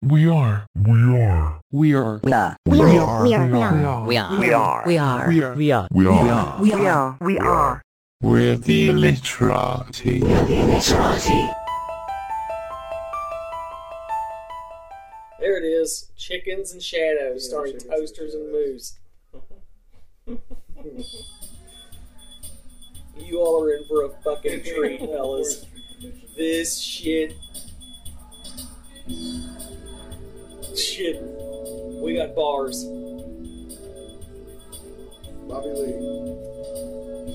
We are. We are. We are. We are. We are. We are. We are. We are. We are. We are. We are. We are. We are. We are. We are. We're the illiterati. There it is. Chickens and Shadows, starring Toasters and Moose. You all are in for a fucking treat, fellas. This shit. We got bars. Bobby Lee.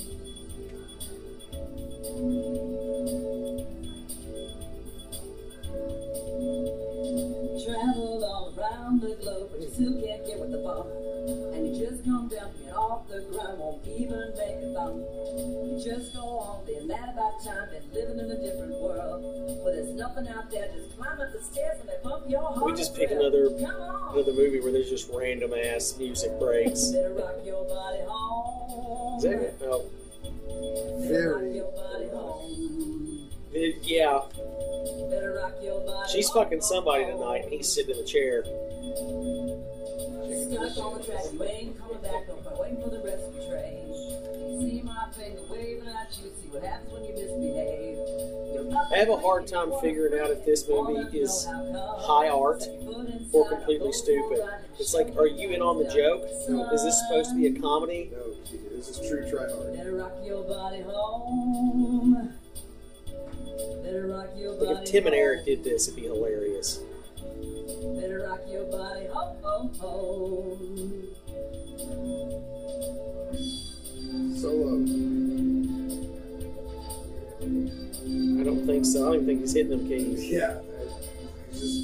Travel all around the globe, but you still can't get with the bar. And you just come down, get off the ground, won't even make a thumb. You just go on, being mad about time, and living in a different world. Where there's nothing out there, just climb up the stairs and they pump your heart. We just pick another movie where there's just random ass music breaks. Better rock your body home. Is that it? Oh. Better rock your body home. Yeah. Better rock your body She's fucking somebody tonight, and he's sitting in the chair. Stuck on the track, you ain't coming back, don't go waiting for the rescue train. See my finger waving at you, see what happens when you misbehave. I have a hard time figuring out if this movie is high art or completely stupid. It's like, are you in on the joke? Is this supposed to be a comedy? No, this is true try hard. Better rock your body home. Better rock your body Like if Tim and Eric did this, it'd be hilarious. Better rock your body home. Solo. I don't think so. I don't even think he's hitting them keys. Yeah. It's just...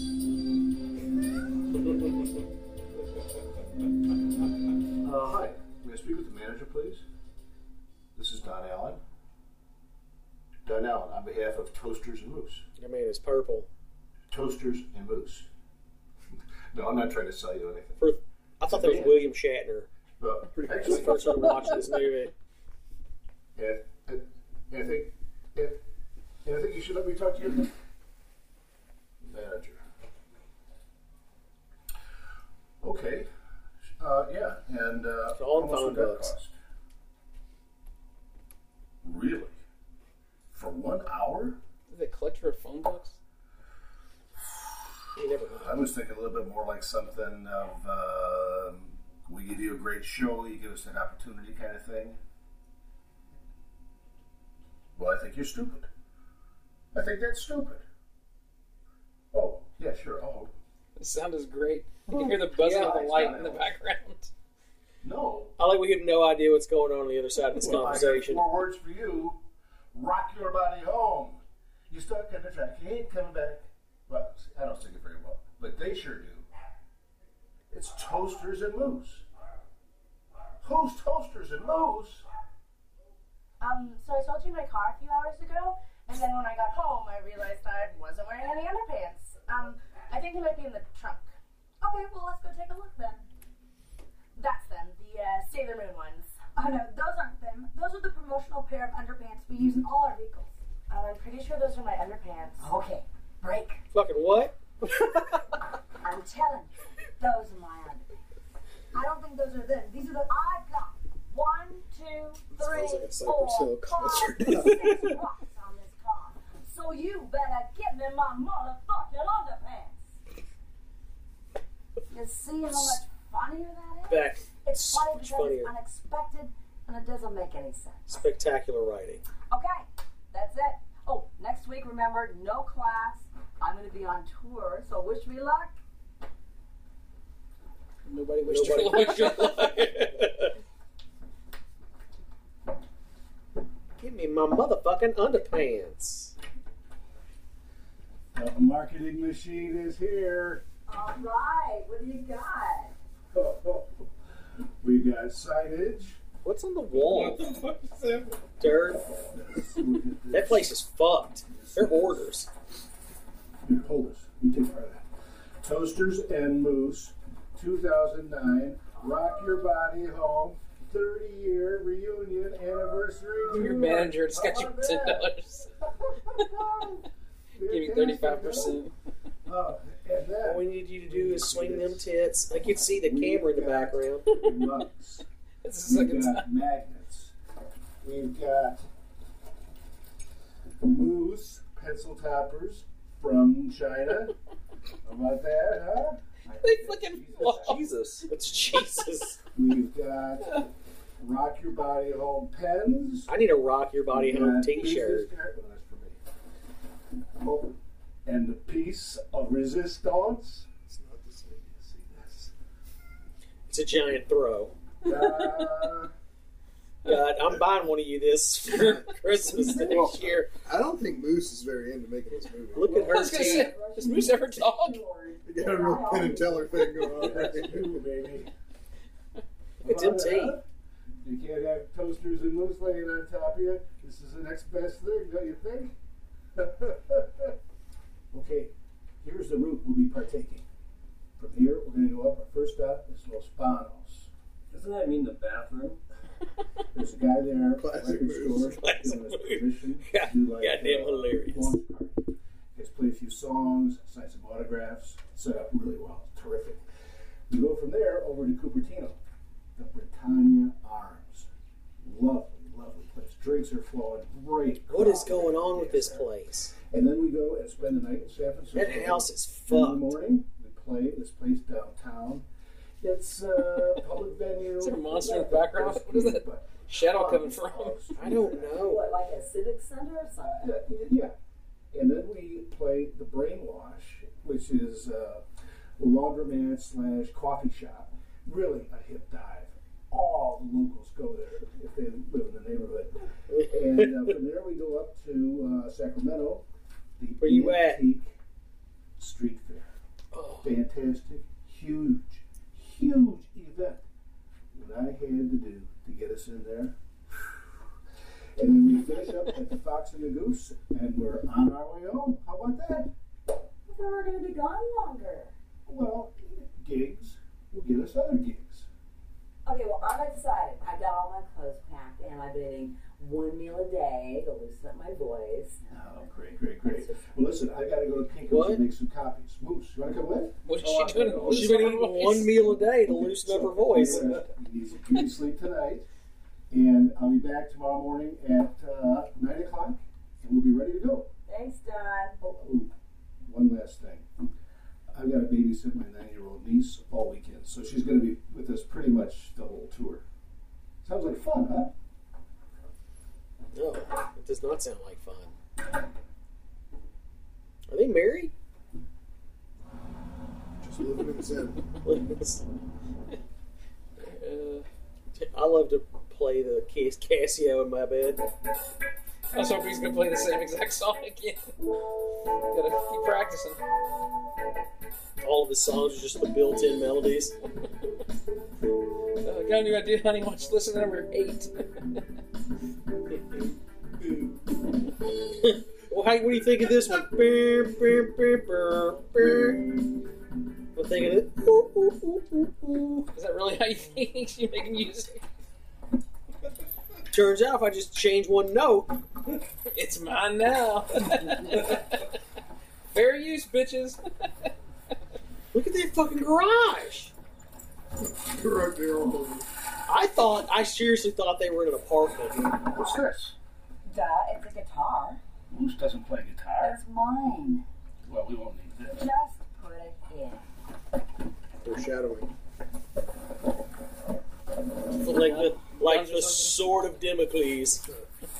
Hi. May I speak with the manager, please? This is Don Allen. Don Allen, on behalf of Toasters and Moose. I mean, it's purple. Toasters and Moose. No, I'm not trying to sell you anything. I thought that was William Shatner. But When I first started watching this movie. and I think you should let me talk to your manager. Okay. Yeah, and all how much phone would that books. cost? Really? For 1 hour? Did they collect her phone books? You never know. I was thinking a little bit more like something of, we give you a great show, you give us an opportunity kind of thing. Well, I think you're stupid. I think that's stupid. Oh, yeah, sure, I'll hold. The sound is great. You can hear the buzzing of the light in the background. No. I like we have no idea what's going on the other side of this Well, conversation. I got 4 words for you. Rock your body home. You stuck on the track. You ain't coming back. Well, I don't sing it very well, but they sure do. It's Toasters and Moose. Who's Toasters and Moose? So I sold you my car a few hours ago, and then when I got home, I realized I wasn't wearing any underpants. I think they might be in the trunk. Okay, well, let's go take a look then. That's them, the Sailor Moon ones. Oh no, those aren't them. Those are the promotional pair of underpants we use in all our vehicles. I'm pretty sure those are my underpants. Okay, break. Fucking what? I'm telling you, those are my underpants. I don't think those are them. These are the I've got 1, 2, 3, 4, 5, 6 rocks on this car. So you better give me my motherfucking underpants. You see how much funnier that is? Beck. It's funny because funnier. it's unexpected and it doesn't make any sense. Spectacular writing. Okay, that's it. Oh, next week, remember, no class. I'm going to be on tour, so wish me luck. Nobody wished her luck. Give me my motherfucking underpants. The marketing machine is here. All right, what do you got? We got signage. What's on the wall? What the fuck is that? Dirt. That place is fucked. They're hoarders. Here, hold this. You take part of that. Toasters and Moose, 2009. Rock Your Body Home, 30-year reunion anniversary. Your manager just got you $10. Give me 35%. And we need you to do is swing them tits. I can see the camera in the background. Mugs. It's the We've second got time. magnets. We've got moose pencil toppers from China. How about that, huh? They fucking fall. Jesus. It's Jesus. We've got Rock Your Body Home pens. I need a Rock Your Body We've Home got t-shirt. business card- well, that's for me. Oh, and a piece of resistance. It's not the same. You see this? It's a giant throw. Uh, God, I'm buying one of you this for Christmas next year. I don't think Moose is very into making this movie. Look at I her was gonna say, teeth. does Moose ever talk? You got a real Penn and Teller thing going on. that's you, baby. Look at them teeth. You can't have toasters and moose laying on top of you. This is the next best thing, don't you think? Okay, here's the route we'll be partaking. From here, we're going to go up. Our first stop is Los Banos. Doesn't that mean the bathroom? There's a guy there, Classic record moves. store, Classic giving us moves. permission Yeah, to do like goddamn hilarious. launch party. Let's play a few songs, sign some autographs, set up really well. It's terrific. We go from there over to Cupertino, the Britannia Arms. Lovely, lovely place. Drinks are flowing. Great. What is crowd going on with is this there. place? And then we go and spend the night in San Francisco. That house is In the fucked. morning, we play this place downtown. It's a public venue. Is there a monster in the background? What is that But shadow coming from? I don't know. What, like a civic center or something? Yeah. And then we play the Brainwash, which is a laundromat / coffee shop. Really a hip dive. All the locals go there if they live in the neighborhood. And from there we go up to Sacramento. The Where you at? Antique Street Fair. Oh, Fantastic, huge event. What I had to do to get us in there. And then we finish up at the Fox and the Goose, and we're on our way home. How about that? I thought we were going to be gone longer. Well, gigs will get us other gigs. Okay, well, I'm excited. I got all my clothes packed, and I've been eating one meal a day to loosen up my voice. Oh, great. Well, listen, I got to go to Kinko's What? and make some copies. Moose, you want to come with? What is she doing? Oh, she's been eating one meal a day to loosen up her voice. You need some beauty sleep tonight, and I'll be back tomorrow morning at 9 o'clock, and we'll be ready to go. Thanks, Don. Oh, one last thing. I've got to babysit my 9-year-old niece all weekend, so she's going to be with us pretty much the whole tour. Sounds like fun, huh? No, it does not sound like fun. Are they married? Just living in sin. I love to play the Casio in my bed. I was hoping he's gonna play the same exact song again. Gotta keep practicing. All of his songs are just the built-in melodies. Got a new idea, honey. Why don't you listen to number 8? Well, what do you think of this one? I'm thinking it. Is that really how you think you make music? Turns out if I just change one note, It's mine now. Fair use, bitches. look at that fucking garage. Correct, Daryl. I seriously thought they were in an apartment. What's this? Duh, it's a guitar. Moose doesn't play guitar. It's mine. Well, we won't need this. Just put it in. Foreshadowing. Like the sword of Damocles.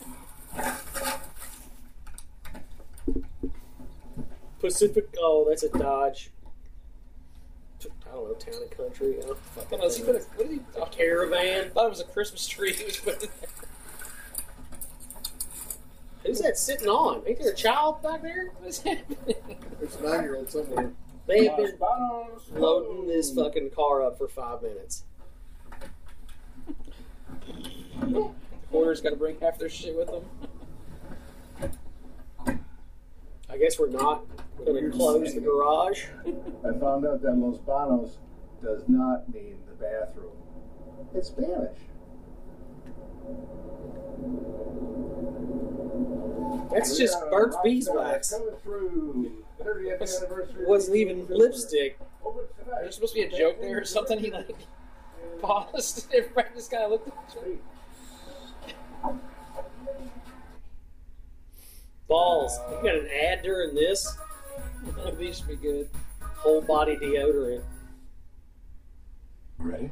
Pacific. Oh, that's a Dodge. I don't know, Town and Country. I don't fucking What did he? a Caravan. I thought it was a Christmas tree he was putting there. Who's that sitting on? Ain't there a child back there? What is happening? There's a 9-year-old somewhere. They have been Bonos. loading this fucking car up for 5 minutes. Hoarders got to bring half their shit with them. I guess we're not going to close the garage. I found out that Los Banos does not mean the bathroom. It's Spanish. That's just Burt's Beeswax. Coming through 30th anniversary. Wasn't even lipstick. There's supposed to be a joke there or something. He like paused. Everybody just kind of looked at each other. Balls. You got an ad during this? These should be good. Whole body deodorant. Ready?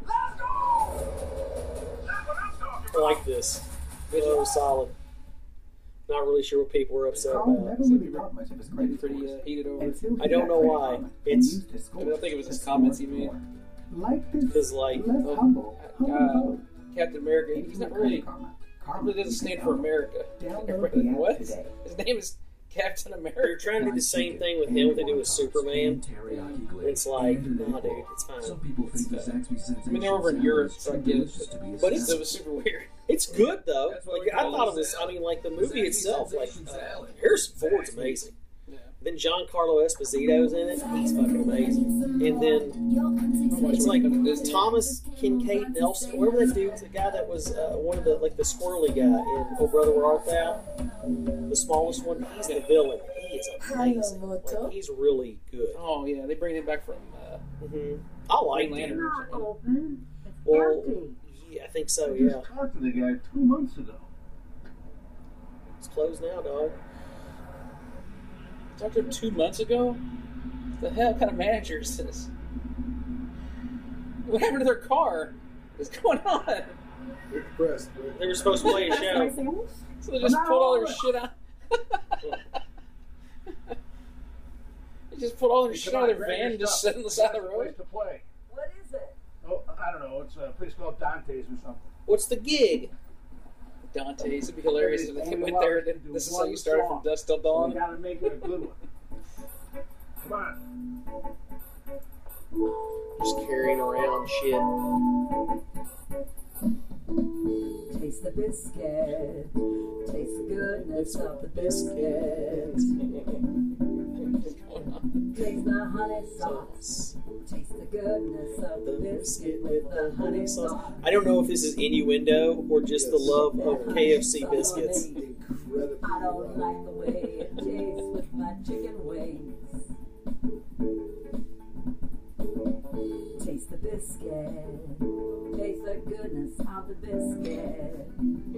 I like this. So solid. Not really sure what people were upset Carl about. never really thought much of his credit Pretty scores. heated over. Until he I don't got know Credit why. Karma and It's- used his I don't think it was his scores comments to he made. score. Like this, Because, like, less humble, humble. Captain America. He's not really. Probably doesn't stand for America. Download Everybody, the app what? today. His name is Captain America. They're trying to do the same thing with him what they do with Superman. It's like, nah, dude, it's fine. Some people think the Zaxby sensation. I mean, they're over in Europe, so I get it. But it's- It was super weird. It's good though. That's what Like we I call thought it. it was. I mean, like the movie itself. Like salad. Harrison Ford's amazing. Yeah. Then Giancarlo Esposito's in it. He's fucking amazing. And then it's like Thomas Kincaid Nelson, whatever that dude, the guy that was one of the the squirrely guy in Oh Brother Where Art Thou, the smallest one. He's the villain. He is amazing. Like, he's really good. Oh yeah, they bring him back from. I like Green him. Lantern or something. Open. It's Well, empty. yeah, I think so. I Yeah, just talked to the guy 2 months ago. it's closed now, dog. Talked to him 2 months ago. What the hell kind of manager is this? What happened to their car? What's going on? They're depressed, right? They were supposed to play a show. So they just pulled all their shit out. They just pulled all their shit out of their van and just set on the side of the Place road. to play. What is it? Oh, I don't know. It's a place called Dante's or something. What's the gig? Dante's. It'd be hilarious if they went there and this is how you started from dusk till We dawn. gotta make it a good one. Come on. Just carrying around shit. Taste the biscuit. Taste the goodness of the biscuit. Taste the honey sauce. Taste the goodness of the biscuit with the honey sauce. I don't know if this is innuendo or just the love of KFC biscuits. Incredibly I don't rough. like the way it tastes with my chicken wings. Taste the biscuit. Taste the goodness of the biscuit.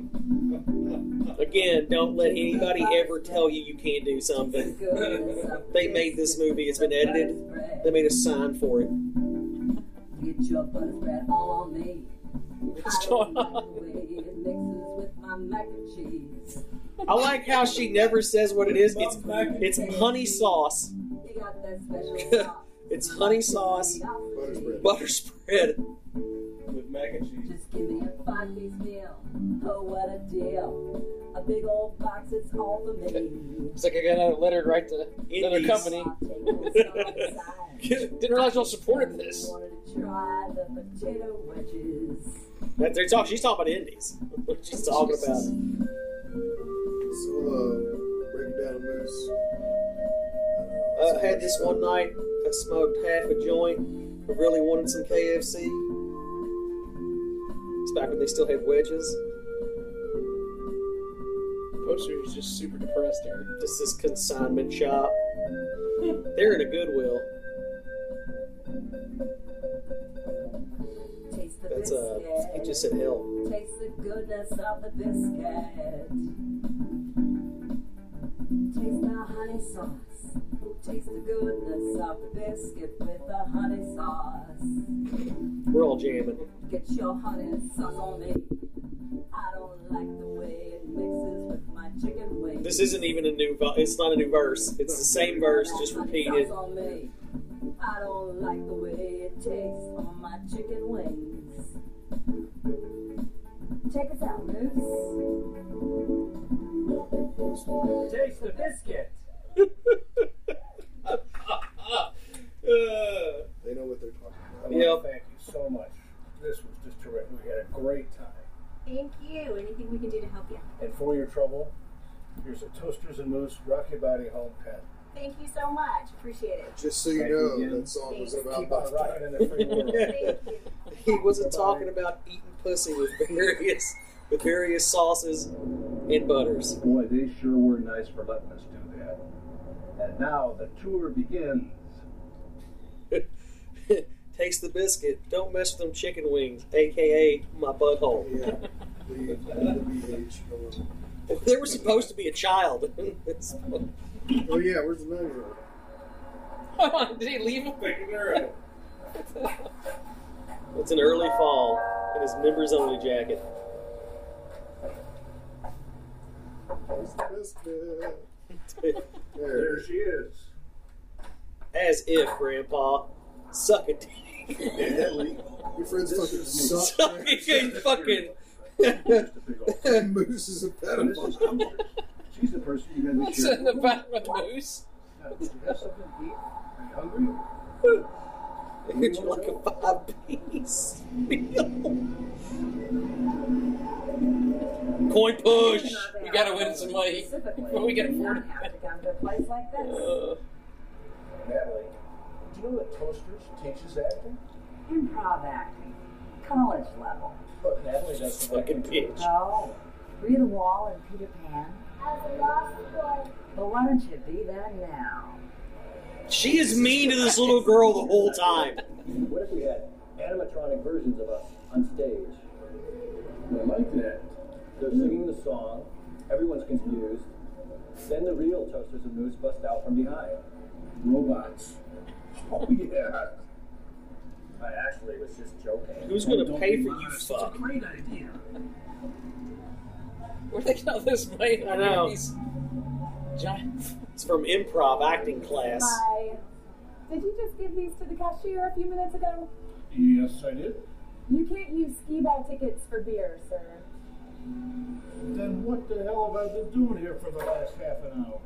Again, don't let anybody ever tell you you can't do something. They made this movie, it's been edited. They made a sign for it. Get your butter spread all on me. What's I going don't like on? the way it mixes with my mac and cheese. I like how she never says what it is. It's honey sauce. You got that special sauce. It's honey sauce, Butter spread. butter spread. With mac and cheese. Just give me a 5-piece meal. Oh, what a deal. A big old box, it's all for me. It's like I got another letter to write to another Indies. company. Didn't realize y'all supported this. Wanted to try the potato wedges. She's talking about indies. She's talking about. So, break it down, Moose. Had this one night. I smoked half a joint. I really wanted some KFC. It's back when they still had wedges. Poster is just super depressed here. Just this consignment shop. They're in a Goodwill. Taste the That's biscuit. he just said L. Taste the goodness of the biscuit. Taste the honey sauce. Taste the goodness of the biscuit with the honey sauce. We're all jamming. Get your honey sauce on me. I don't like the way it mixes with my chicken wings. This isn't even a new. It's not a new verse. It's the same verse, just repeated. Sauce on me. I don't like the way it tastes on my chicken wings. Check us out, Moose. Taste the biscuit. They know what they're talking about. Yep. Thank you so much. This was just terrific. We had a great time. Thank you. Anything we can do to help you? And for your trouble, here's a Toasters and Moose Rock Your Body Home pen. Thank you so much. Appreciate it. Just so you Thank you know, again. that song was about Keep on buff rocking time. in the free world. Thank you. He wasn't talking about eating pussy with various sauces and butters. Boy, they sure were nice for letting us do that. And now the tour begins. Taste the biscuit. Don't mess with them chicken wings, aka my butthole. Yeah. The BH. There was supposed to be a child. Oh yeah, where's the name? Did he leave him? Picking her up. It's an early fall in his members only jacket. Taste the biscuit. There she is. As if, Grandpa. Suck a dick. Your friends fucking suck. Suck it, fucking. Moose is a pedophile. She's the person you're going to be What's in the back of the moose? Now, do you have something to eat? Are you hungry? It's like a 5-piece meal. Coin push. We gotta win some money before we get afford it. have to come to a place like this. Natalie, do you know that Toasters teaches acting? Improv acting. College level. But Natalie does Fucking bitch. Oh, were you the wall in Peter Pan? I was a lost boy. Well, why don't you be that now? She is mean to this little girl the whole time. What if we had animatronic versions of us on stage? I like that. They're singing the song, everyone's confused, then the real Toasters and Moose bust out from behind. Robots. Oh, yeah. I actually was just joking. Who's going to pay for you, fuck? Great idea. Where'd they get all this money? I know. These giant. It's from improv acting class. Hi. Did you just give these to the cashier a few minutes ago? Yes, I did. You can't use skee ball tickets for beer, sir. Then what the hell have I been doing here for the last half an hour?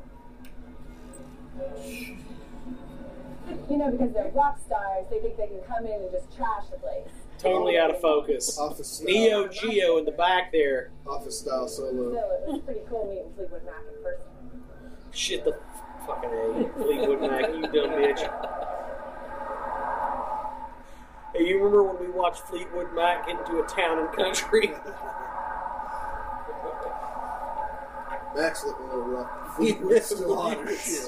You know, because they're rock stars, they think they can come in and just trash the place. Totally out of focus. Office style. Neo Geo in the back there. Office style solo. Still, it was pretty cool meeting Fleetwood Mac in person. Shit the fucking A. Fleetwood Mac, you dumb bitch. Hey, you remember when we watched Fleetwood Mac get into a town and country? Mac's looking a little rough. Fleetwood's still hot as shit.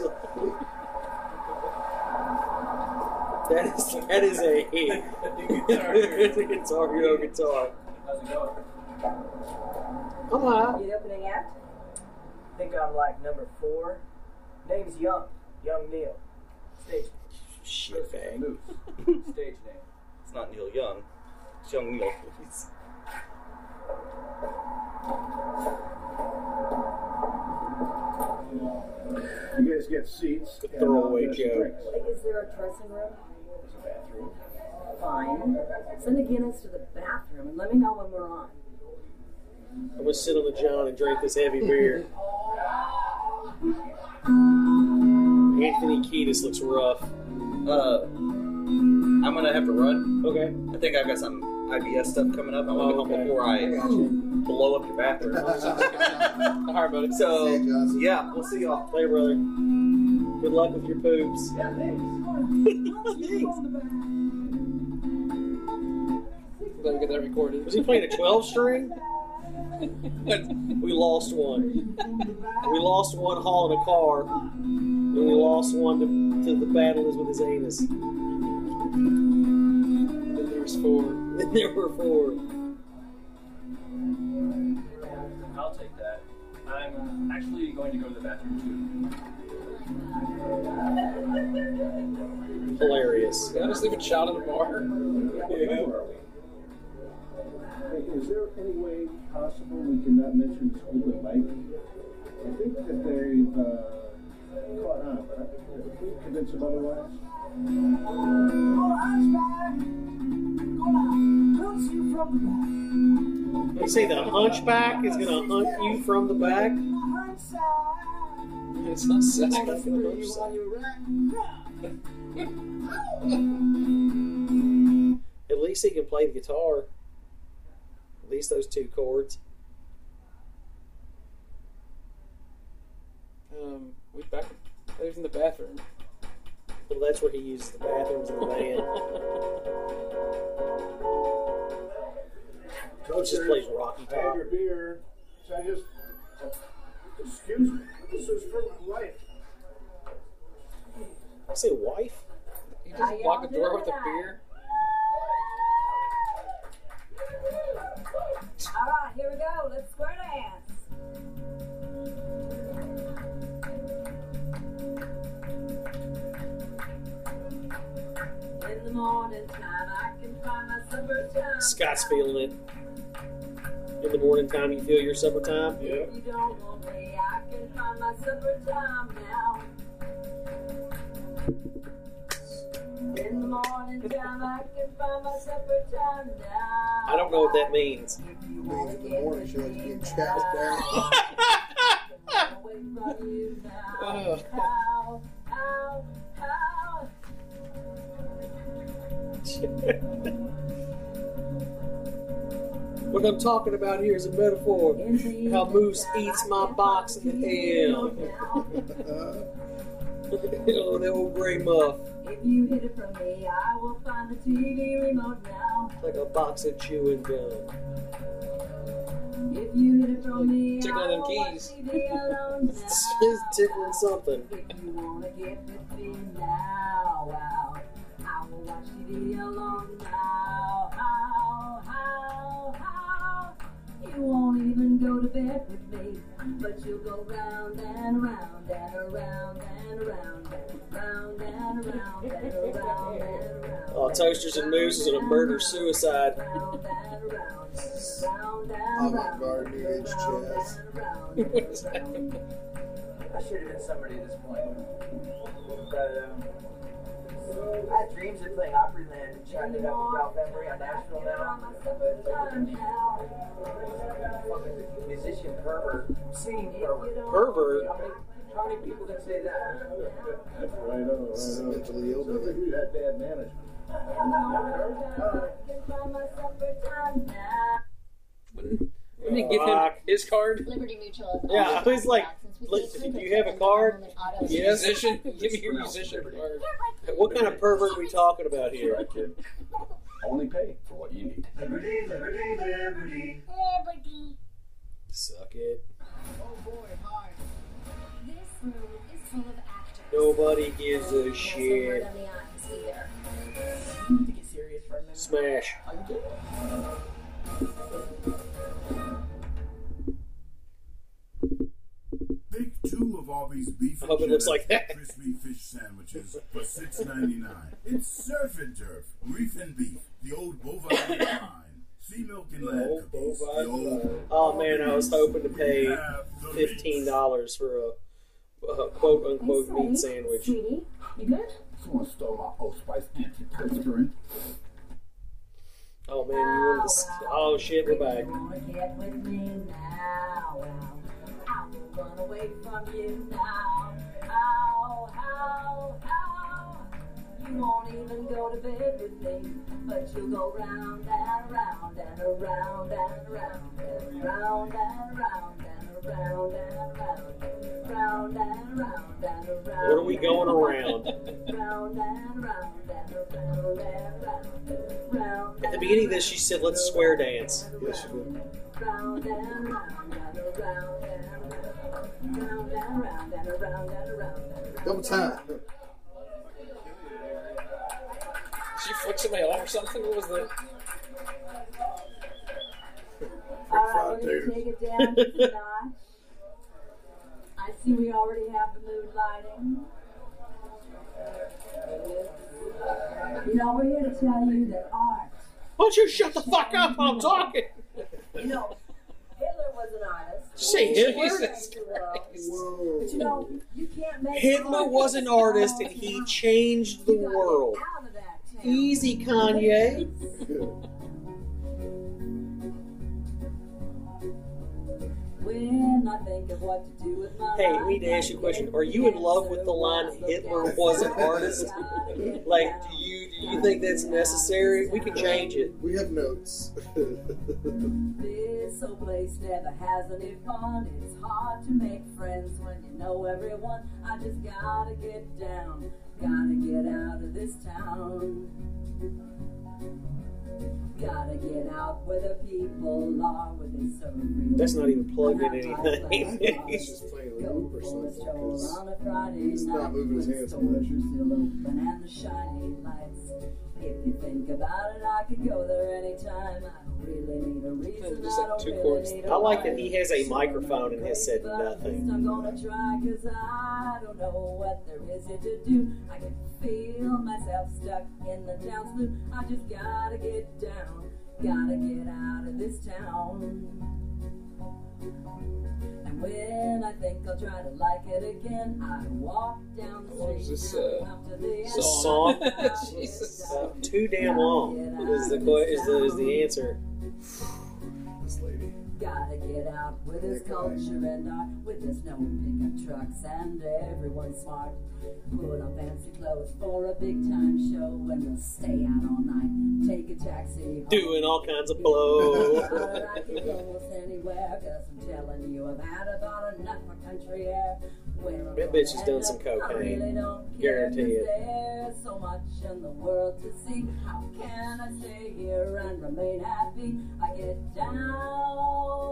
That is a it's a guitar, hero guitar. How's it going? Come on. You opening act? Think I'm like number 4. Name's Young Neil. Stage Shitbag. stage name. It's not Neil Young. It's Young Neil. You guys get seats. The throwaway and, joke. drinks. Is there a dressing room? There's a bathroom. Fine. Send the Guinness to the bathroom and let me know when we're on. I'm gonna sit on the John and drink this heavy beer. Anthony Kiedis looks rough. I'm gonna have to run. Okay. I think I've got some IBS stuff coming up. I want to come okay. before I blow up your bathroom. All right, buddy. So, Hey, Johnson. yeah, we'll see y'all. Later, brother. Good luck with your poops. Let me get that recorded. Was he playing a 12 string? We lost one. We lost one hauling a car. And we lost one to the battle is with his anus. Then there was 4. Then there were 4. I'll take that. I'm actually going to go to the bathroom too. Hilarious. Did I just leave a child in the bar? Yeah. Hey, is there any way possible we can not mention the school at Mike? I think that they've caught on, but if we convince them otherwise. They say the hunchback is going to hunt you from the back. It's not sex. At least he can play the guitar. At least those 2 chords. We back. He was in the bathroom. Well, that's where he uses the bathrooms in the band. He just plays Rocky I have Top. your beer. So I just... Excuse me. This is for my wife. door with a beer. Alright, here we go. Let's square dance. In the morning time, I can find my supper time. Scott's feeling it. In the morning time, you feel your supper time? Yeah. If you don't want me, I can find my supper time now. In the morning time, I can find my supper time now. I don't know what that means. It means in the morning she likes being chopped down. Away from you now. Oh. How? What I'm talking about here is a metaphor. How Moose eats my box in the hell. Oh, that old gray muff. If you hit it from me, I will find the TV remote now. Like a box of chewing gum. If you hit it from me, Tickling I them will keys. watch TV alone now. It's tickling something. If you wanna get with me now, wow, I will watch TV alone now. How? You won't even go to bed with me, but you'll go round and round and around and around and round and around and around and around. Oh, Toasters and Moose is in a murder-suicide. Round and round, round and Avant garde New Age jazz. I should have been somebody at this point. But, I had dreams of playing Opryland and chatting it up with Ralph Emery on Nashville now. Fucking musician pervert. Singing pervert. Pervert? How many people can say that? That's right on. This is mentally ill. Sounds like you had bad management. Didn't he give him his card? Liberty Mutual. Yeah, I was like, look, do you have a card? Yes. Musician? Give me your musician card. What kind of pervert are we talking about here? Right, kid. Only pay for what you need. Suck it. Oh boy, hi. This room is full of actors. Nobody gives a No word shit. on the eyes either. You need to get serious for a minute. Smash. Are you good? Pick 2 of Arby's beef I hope it looks like that. crispy fish sandwiches for $6.99. It's Surf and Turf, reef and beef, the old bovine line, sea milk and land cookies, the old... Oh man, I was hoping to pay $15 for a quote-unquote meat sandwich. Sweetie, you good? Someone stole my Old Spice antiperspirant. Oh man, you wanted to... Oh shit, we're back. You wanna get with me now? Well, I will run away from you now. How? You won't even go to bed with me, but you'll go round and round and around and round and round and round and around and round, round and round and around. What are we going around? Round and round and around and round. At the beginning of this, she said, let's square dance. Yes, she did. Round and round and around and round and round and around and around. Double time. Did she flick somebody off or something? What was that? Alright, we're gonna take it down just a notch. I see we already have the mood lighting. You know, we're here to tell you that art. Why don't you shut the fuck up while I'm talking? You know, Hitler was an artist. Say Hitler? Jesus Christ. But you know, you can't make Hitler art was an artist and he changed the world. out of that town. Easy, Kanye. When I think of what to do with my Hey, life, we need to ask you a question. Are you in love with the line Hitler was an artist? Like, do you think that's necessary? We can change it. We have notes. This old place never has any fun. It's hard to make friends when you know everyone. I just gotta get down, gotta get out of this town. Gotta get out where the people are, where they serve real. That's not even plugged in anything. He's just playing a Go loop or for a something. stroll 'Cause on a Friday he's not night moving his when hands stores much. are still open and the shiny lights think about it, I could go there anytime. I don't really need a reason. Just like I don't two really chords. need a I like that rhyme. he has a microphone and has said But at least nothing. I'm gonna try, 'cause I don't know what there is here to do. I can feel myself stuck in the town's blue. I just gotta get down, gotta get out of this town. And when I think I'll try to like it again, I walk down the What is street. this, Up to the The song? Jesus. Too damn long is the answer. This lady. Gotta get out with his culture and art, with his no pickup trucks and everyone smart. Put on fancy clothes for a big time show, and we'll stay out all night. Take a taxi home. Doing all kinds of blow. I can go almost anywhere, 'cause I'm telling you, I've had about enough of country air. Where I'm That bitch gonna has done end some up, I cocaine. really don't care, 'cause Guarantee it. there's so much in the world to see. How can I stay here and remain happy? I get down.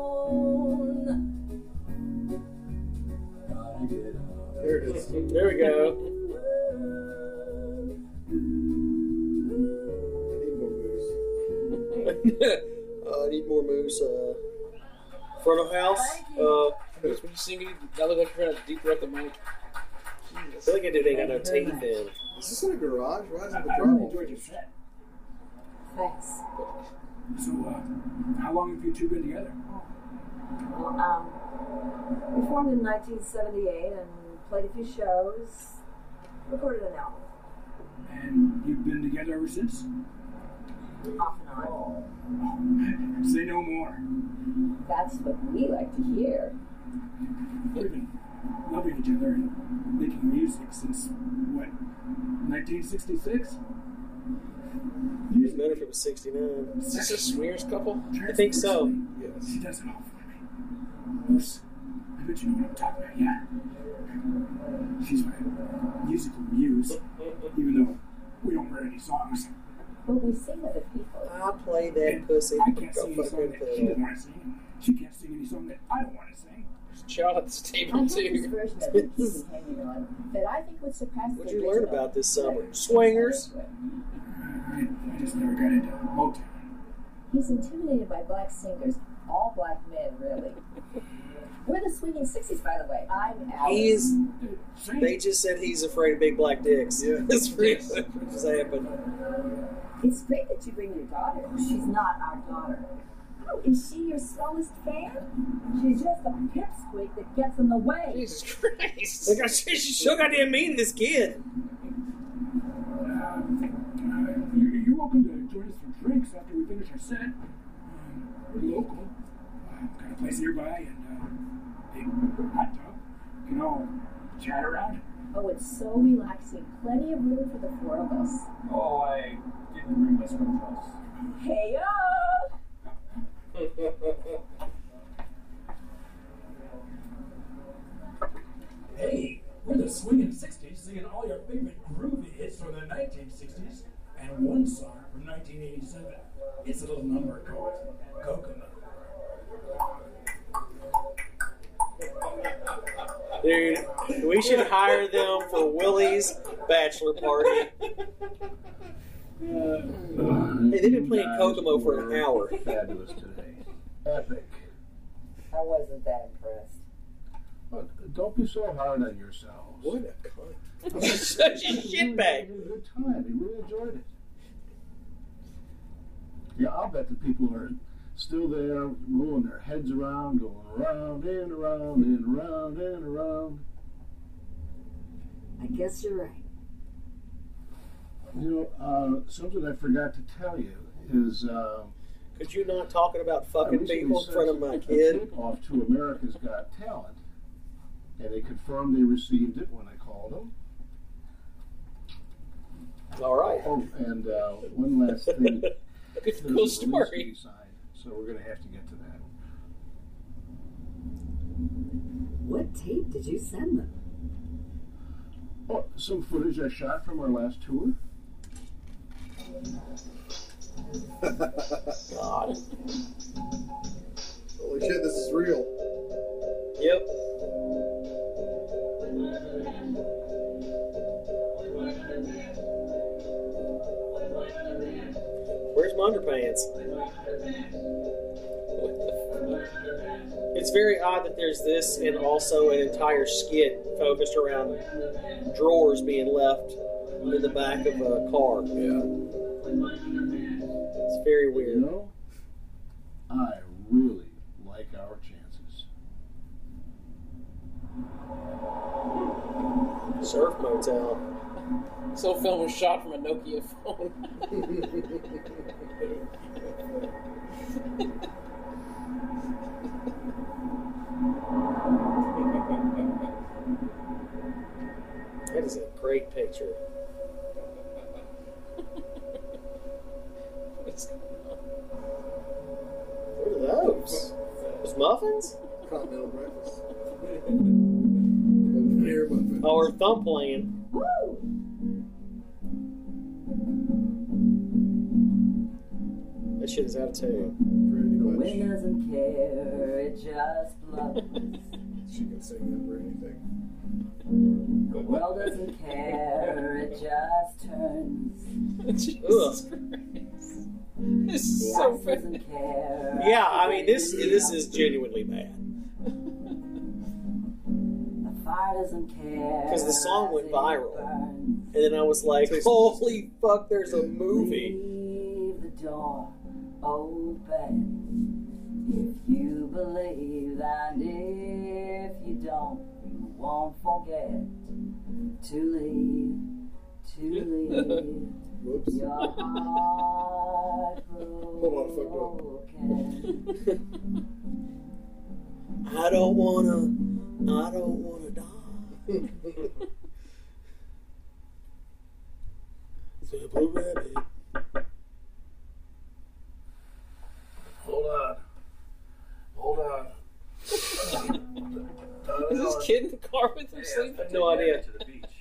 Gotta get up. There it is. There we go. I need more moose. I need more moose. Front of house. When you sing it, that look like you're trying to deep throat the mic. I feel like I dude ain't got no teeth in. Is this in a garage? Why is it the I really drywall? enjoyed your set. Thanks. So, how long have you two been together? Well, we formed in 1978 and played a few shows, recorded an album, And you've been together ever since? off and on. Oh, say no more. That's what we like to hear. We've been loving each other and making music since, what, 1966? It's better if it was 69. Is this a swingers couple? I think so. Yes. She does it all for me. Moose, I bet you know what I'm talking about, yeah. She's my musical muse, even though we don't write any songs. But we sing other people. I play that pussy. I can't sing any song that she doesn't want to sing. She can't sing any song that I don't want to sing. There's a child at this I table, have this too. version of it he's been hanging on that I think would surpass What'd the you learn original. about this summer? Swingers. I just never got into Motown. He's intimidated by black singers, all black men, really. We're the swinging 60s, by the way. I'm Alice. He's. They just said he's afraid of big black dicks. Yeah. That's pretty much what's happened. It's great that you bring your daughter. She's not our daughter. Oh, is she your smallest fan? She's just a pipsqueak that gets in the way. Jesus Christ. Like, she's so goddamn mean, this kid. You're welcome to join us for drinks after we finish our set. We're local. Got a place nearby and big hot tub. You can all chat around. Oh, it's so relaxing. Plenty of room for the four of us. Oh, I didn't bring my scrubs. Hey-o! Hey, we're the swinging 60s singing all your favorite groovy hits from the 1960s and one song from 1987. It's a little number called Coconut. Dude, we should hire them for Willie's bachelor party. Hey, they've been playing Kokomo for an hour. Fabulous today. Epic. I wasn't that impressed. But don't be so hard on yourselves. What a cunt. You're such a shitbag. Had a good time. We really enjoyed it. Yeah, I'll bet the people are still there, rolling their heads around, going around and around and around and around. I guess you're right. You know, something I forgot to tell you is Could you not talking about fucking recently people in front of my sent a kid? tape off to America's Got Talent, and they confirmed they received it when I called them. All right. Oh, and one last thing. Good, There's cool a release story. to be signed, so we're going to have to get to that. What tape did you send them? Oh, some footage I shot from our last tour. God. Holy shit, this is real. Yep. Where's my underpants? It's very odd that there's this and also an entire skit focused around drawers being left in the back of a car. Yeah. It's very weird. You know, I really like our chances. Surf motel. This whole film was shot from a Nokia phone. That is a great picture. What's going on? What are those? Those muffins? Continental breakfast. Oh, or thumb playing. That shit is out of tune. The wind doesn't care, it just blows. She can sing that for anything. The world doesn't care, it just turns. Jesus Christ. This is so The ice doesn't care. Yeah, I mean this is genuinely bad. The fire doesn't care. Because the song went viral. And then I was like, holy fuck, there's a movie. Leave the door open if you believe, and if you don't, you won't forget to leave. Whoops. Your heart Hold on, fucked up. I don't wanna die. Simple rabbit. Hold on. Is this kid in the car with him sleeping? No idea. To the beach.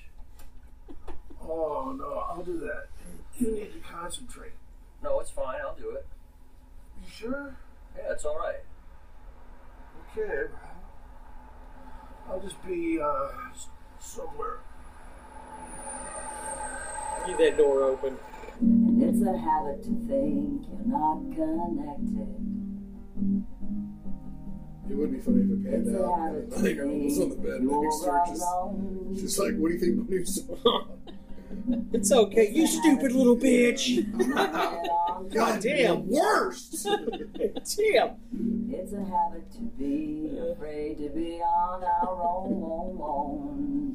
Oh no, I'll do that. You need to concentrate. No, it's fine. I'll do it. You sure? Yeah, it's all right. Okay. I'll just be somewhere. Leave that door open. And it's a habit to think you're not connected. It would be funny if it panned It's a out habit and to the 9-year-old was on the bed next to her. Just like, what do you think my new song? It's okay, you stupid little bitch. God damn, worst. Damn. It's a habit to be afraid to be on our own.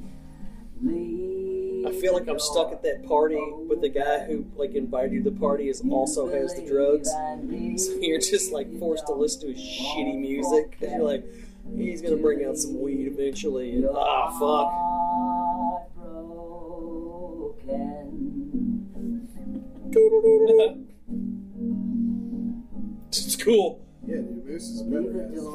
I feel like I'm stuck at that party with the guy who like invited you to the party also has the drugs. So you're just like forced to listen to his shitty music because you're like, he's gonna bring out some weed eventually. And fuck. It's cool. Yeah, dude, Moose is a better ass.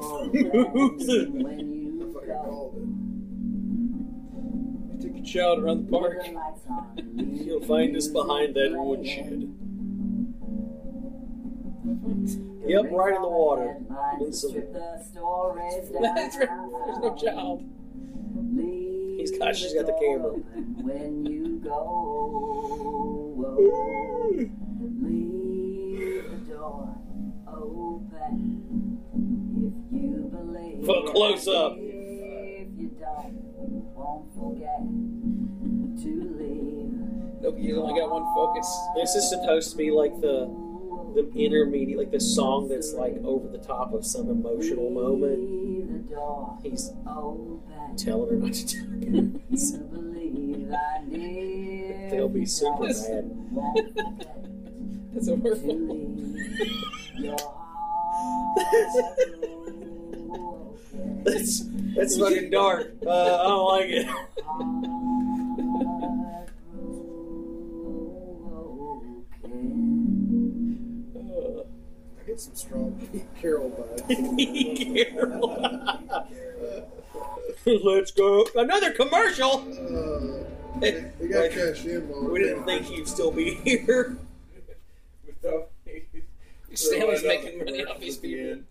Take a child around the park. You'll find us behind that woodshed. Yep, right in the water. That's right. There's no child. She's got the camera. When you go, leave the door open if you believe. For a close up. If you don't, you won't forget to leave. Nope, you only got one focus. This is supposed to be like the intermediate, like the song that's like over the top of some emotional moment. He's telling her not to do it. They'll be super mad. That's a horrible. That's fucking dark. I don't like it. I get some strong Pete Carroll vibes. Let's go. Another commercial. They got cash in. We didn't think you'd still be here. Stanley's making money off these people.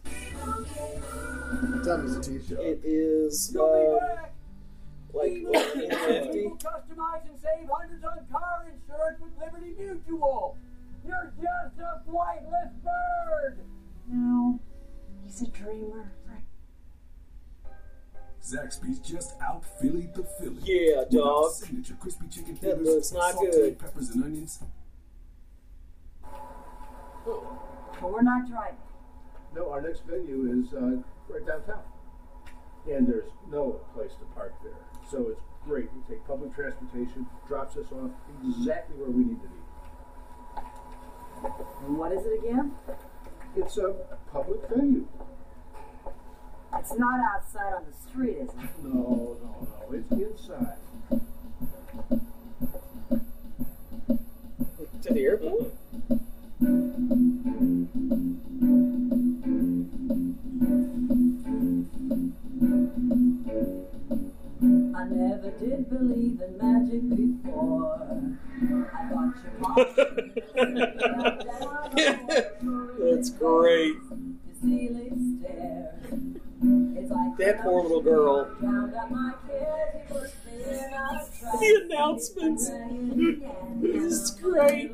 What time is the TV show? It is like Customize and save hundreds on car insurance with Liberty Mutual. You're just a flightless bird. No, he's a dreamer. Zaxby's just out Philly the Philly. Yeah, With dog. our signature crispy chicken That fingers, looks not sauteed good. peppers and onions. But we're not driving. No, our next venue is right downtown. And there's no place to park there. So it's great. We take public transportation, drops us off exactly where we need to be. And what is it again? It's a public venue. It's not outside on the street, is it? No. It's inside. To the airport? I never did believe in magic before. I thought That's great. That poor little girl. The announcements. This is great.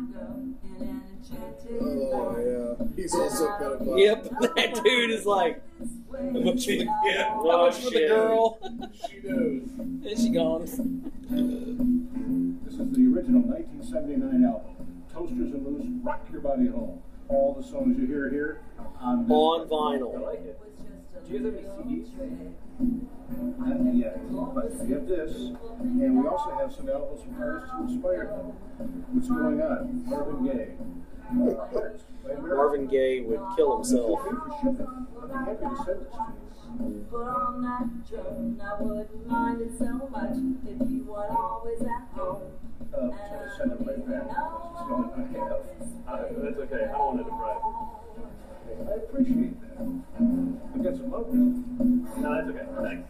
Oh, yeah. He's also a pedophile. Yep, that dude is like, how much for the, how much for the girl? She knows. And she gone. This is the original 1979 album, Toasters and Moose, Rock Your Body Home. All the songs you hear here on vinyl. I like it. Do you guys have any CDs? Yeah, but we have this, and we also have some albums from artists who inspired them. What's going on? Marvin Gaye. Marvin Gaye would kill himself. I'd be happy to send this to you. But on that journey, I wouldn't mind it so much if you were always at home. So send it right back. It's the only one I have. That's okay. I wanted to brag. I appreciate that. I got some love. No, that's okay. Thanks.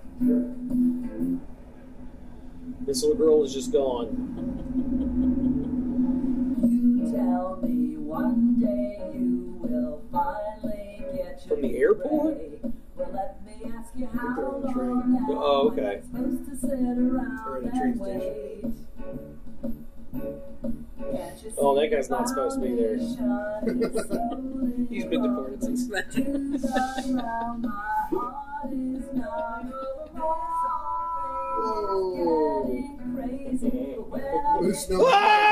This little girl is just gone. You tell me one day you will finally get your From the airport? way. Well, let me ask you how long Oh, okay. supposed to sit around and wait. Can't you Oh, that see guy's not supposed to be there. He's been deported since then. Moose no.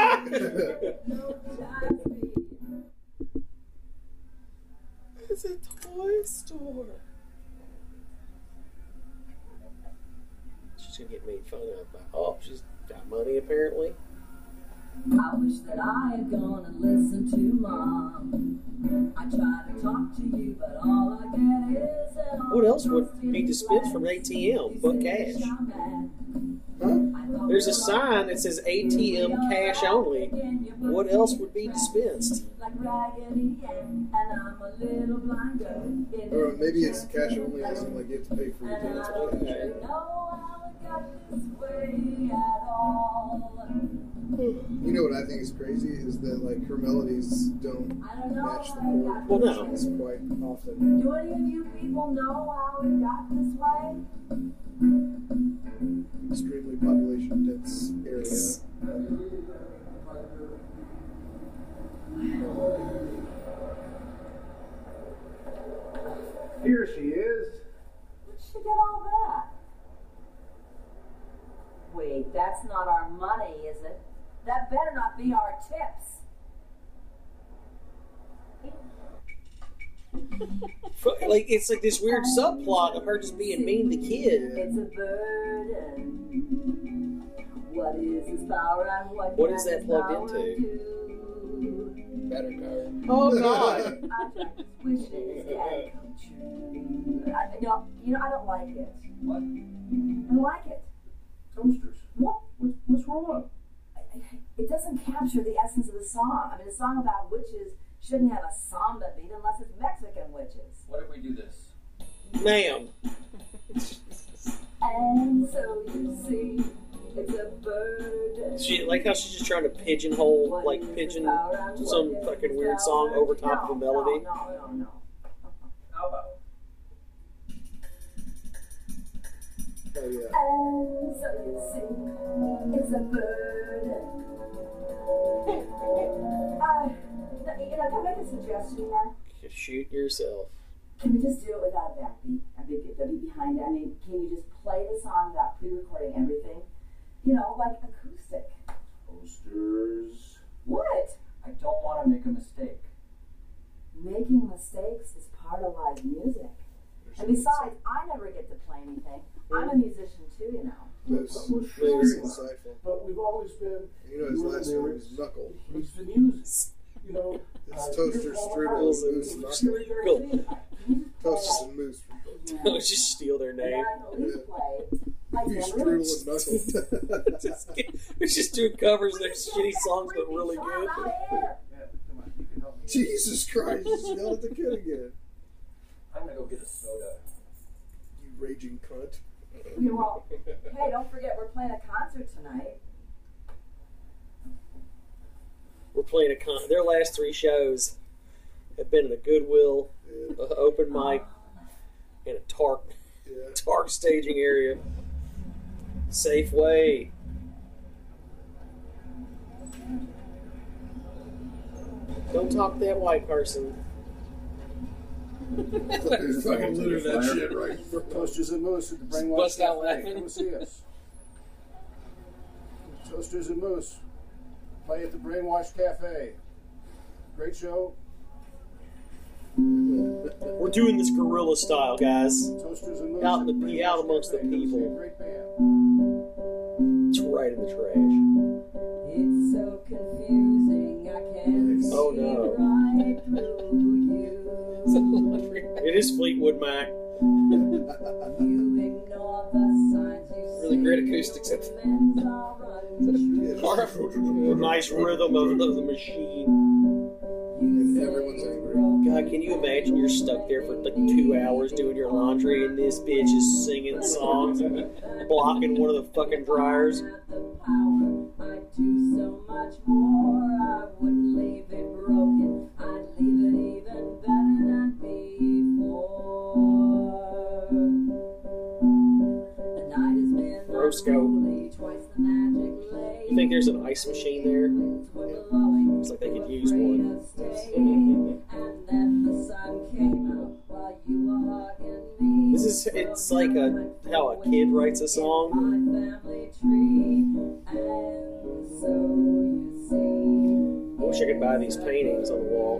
It's a toy store. She's gonna get made fun of by, oh, she's got money apparently. I wish that I had gone and listened to Mom. I try to talk to you, but all I get is an What else would be dispensed from an ATM but cash? There's a sign that says ATM cash only. What else would be dispensed? like Raggedy Ann, and I'm a little blind girl. Or maybe it's cash only, as in like you have to pay for your tickets with cash. Know how it got this way at all. You know what I think is crazy is that like her melodies don't match the chord Well, no. progressions quite often. Do any of you people know how it got this way? Extremely population dense area. Here she is. Where'd she get all that? Wait, that's not our money, is it? That better not be our tips. Like it's like this weird subplot of her just being mean to the kid. It's a burden. What is his power and What is that plugged into? Battery power. Oh God! I just wish his dad come true. I don't like it. What? I don't like it. Toasters. What? What's wrong? It doesn't capture the essence of the song. I mean, a song about witches shouldn't have a samba beat unless it's Mexican witches. What if we do this? Ma'am. And so you see, it's a burden. She like how she's just trying to pigeonhole, like pigeon some fucking weird song over top of a melody. No. How about? Oh, yeah. And so you see, it's a burden. Can I make a suggestion here? Shoot yourself. Can we just do it without a backbeat? The beat behind it? I mean, can you just play the song without pre-recording everything? You know, like acoustic. Posters. What? I don't want to make a mistake. Making mistakes is part of live music. And besides, I never get to play anything. I'm a musician too, you know. That's Well, very sure. insightful. But we've always been. You know his last name is Knuckle. He's the music. You know, It's Toaster, Strudel, and Moose, Knuckle. Toasters and Moose. Let's just steal their name. Moose, Strudel, and Knuckle. We're just doing covers of their shitty songs, but really good. Jesus Christ, just yell at the kid again. I'm gonna go get a soda. You raging cunt. Well, hey, don't forget we're playing a concert tonight. We're playing their last 3 shows have been in a Goodwill, open mic, and a Tark staging area. Safeway. Don't talk to that white person. Fucking litter that shit right. Toasters and Moose at the Brainwash Bust out Cafe. laughing. Come see us. Toasters and Moose. Play at the Brainwash Cafe. Great show. We're doing this guerrilla style, guys. Toasters and Moose. Out amongst the people. It's right in the trash. It's so confusing, I can't Oh, see no. right through you. It is Fleetwood Mac. You ignore the signs you Really great acoustics. see. The nice rhythm of the machine. And everyone's angry. God, can you imagine you're stuck there for like 2 hours doing your laundry and this bitch is singing songs and blocking one of the fucking dryers? I'd do so much more. I wouldn't leave it broken. I'd leave it even better than before. The night has been Roscoe. unruly, twice the magic lay. You think there's an ice machine there? Looks like they could use one. And then the sun came out while you were hugging me. It's like how a kid writes a song. Family tree, and so you see. I wish I could buy these paintings on the wall.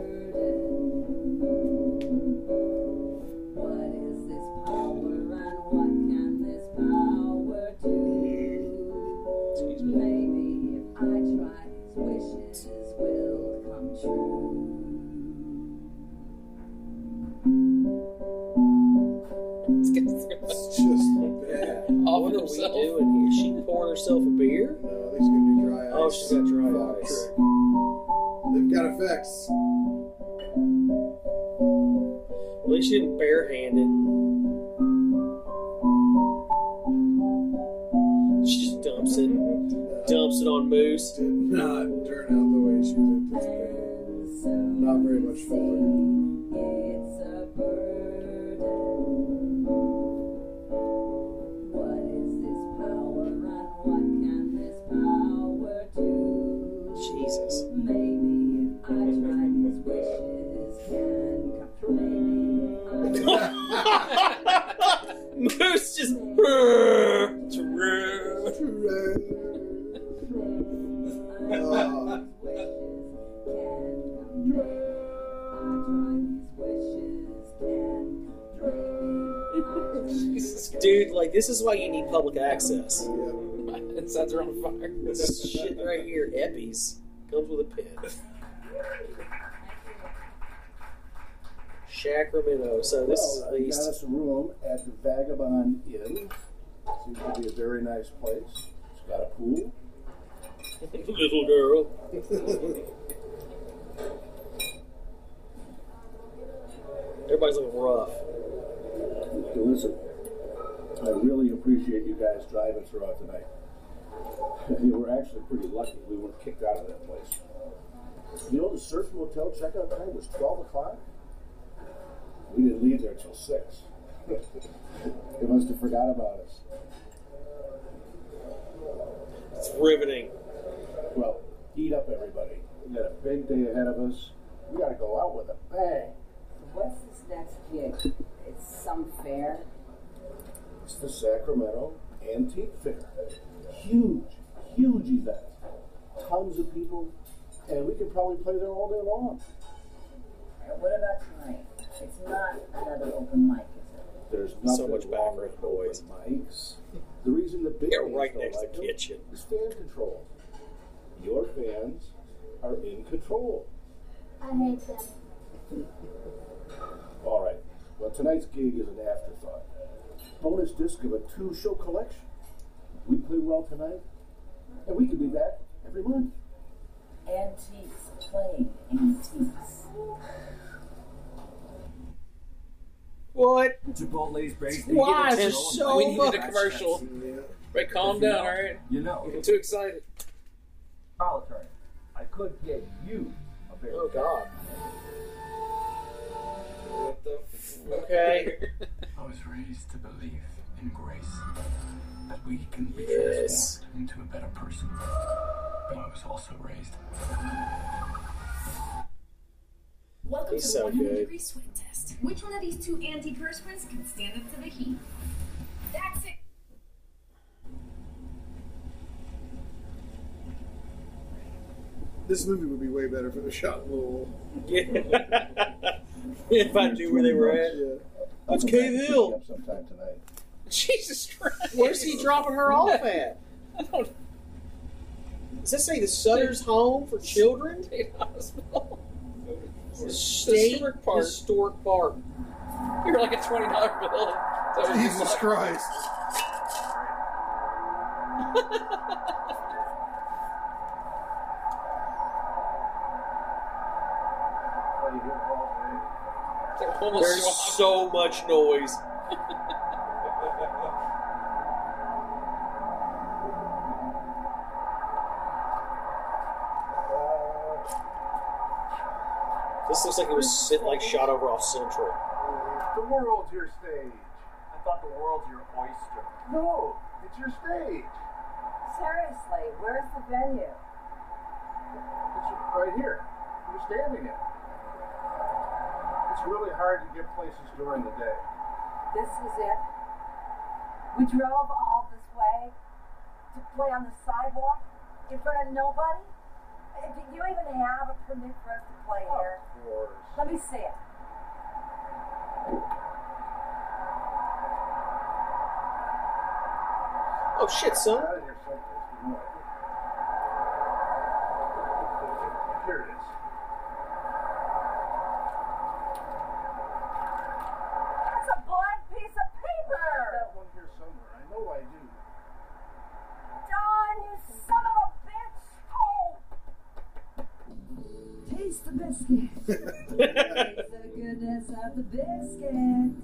What is this power and what can this power do? Excuse me. Maybe if I try, his wishes will come true. It's just bad. What are we doing here? She pouring herself a beer? No, he's gonna do dry ice. Oh, she's got dry Fuck ice. trick. They've got effects. At least she didn't barehand it. She just dumps it on Moose. Did not turn out the way she was anticipating. Not very much fun. It's a burden. What is this power and what can this power do? Jesus. Maybe if I try, his wishes can come. Maybe Moose just. Dude, like, this is why you need public access. Insides are on fire. This shit right here, Eppies, comes with a pin. Sacramento. So this is at I least. got us a room at the Vagabond Inn. Seems to be a very nice place. It's got a pool. Little girl. Everybody's looking rough. Listen, I really appreciate you guys driving throughout the night. You were actually pretty lucky. We weren't kicked out of that place. You know, the Surf Motel checkout time was 12 o'clock. We didn't leave there till 6. They must have forgot about us. riveting. Well, eat up, everybody. We got a big day ahead of us. We got to go out with a bang. What's this next gig? It's some fair. It's the Sacramento Antique Fair. Huge event. Tons of people, and we could probably play there all day long. What about tonight? It's not another open mic, is it? There's nothing So much wrong background with noise. open mics. The reason the big They're bands right don't next to like them kitchen. is fan control. Your fans are in control. I hate them. All right. Well, tonight's gig is an afterthought. Bonus disc of a 2-show collection. We play well tonight, and we could be back every month. Antiques playing antiques. What? Chipotle's based. Why is there so We much? needed a commercial. Right, calm down, all right? You know. I'm too excited. Trial attorney, I could get you a beer. Oh, God. What the okay. I was raised to believe in grace, that we can be Yes. transformed into a better person. But I was also raised. Welcome He's to so the 100 good. degree sweat test. Which one of these two antiperspirants can stand up to the heat? That's it. This movie would be way better if it was shot in Louisville. Yeah. If I knew where they were at. Yeah. That's Cave Hill. Up sometime tonight. Jesus Christ. Where's he dropping her off at? I don't Does that say the Sutter's Home for Children? State Hospital. State Historic Park. Historic Park. You're like a $20 bill. That was Jesus just- Christ. They're homeless There's swap. so much noise. This looks like it was shot over off Central. The world's your stage. I thought the world's your oyster. No, it's your stage. Seriously, where's the venue? It's right here. You're standing in it. It's really hard to get places during the day. This is it. We drove all this way to play on the sidewalk in front of nobody. Do you even have a permit for us to play here? Of course. Let me see it. Oh shit, son. Out of here someplace. We have no idea. Here it is. That's a blank piece of paper! That one here somewhere. I know I do. Don, you son of a bitch! Oh! Taste the biscuit. Taste the goodness of the biscuit.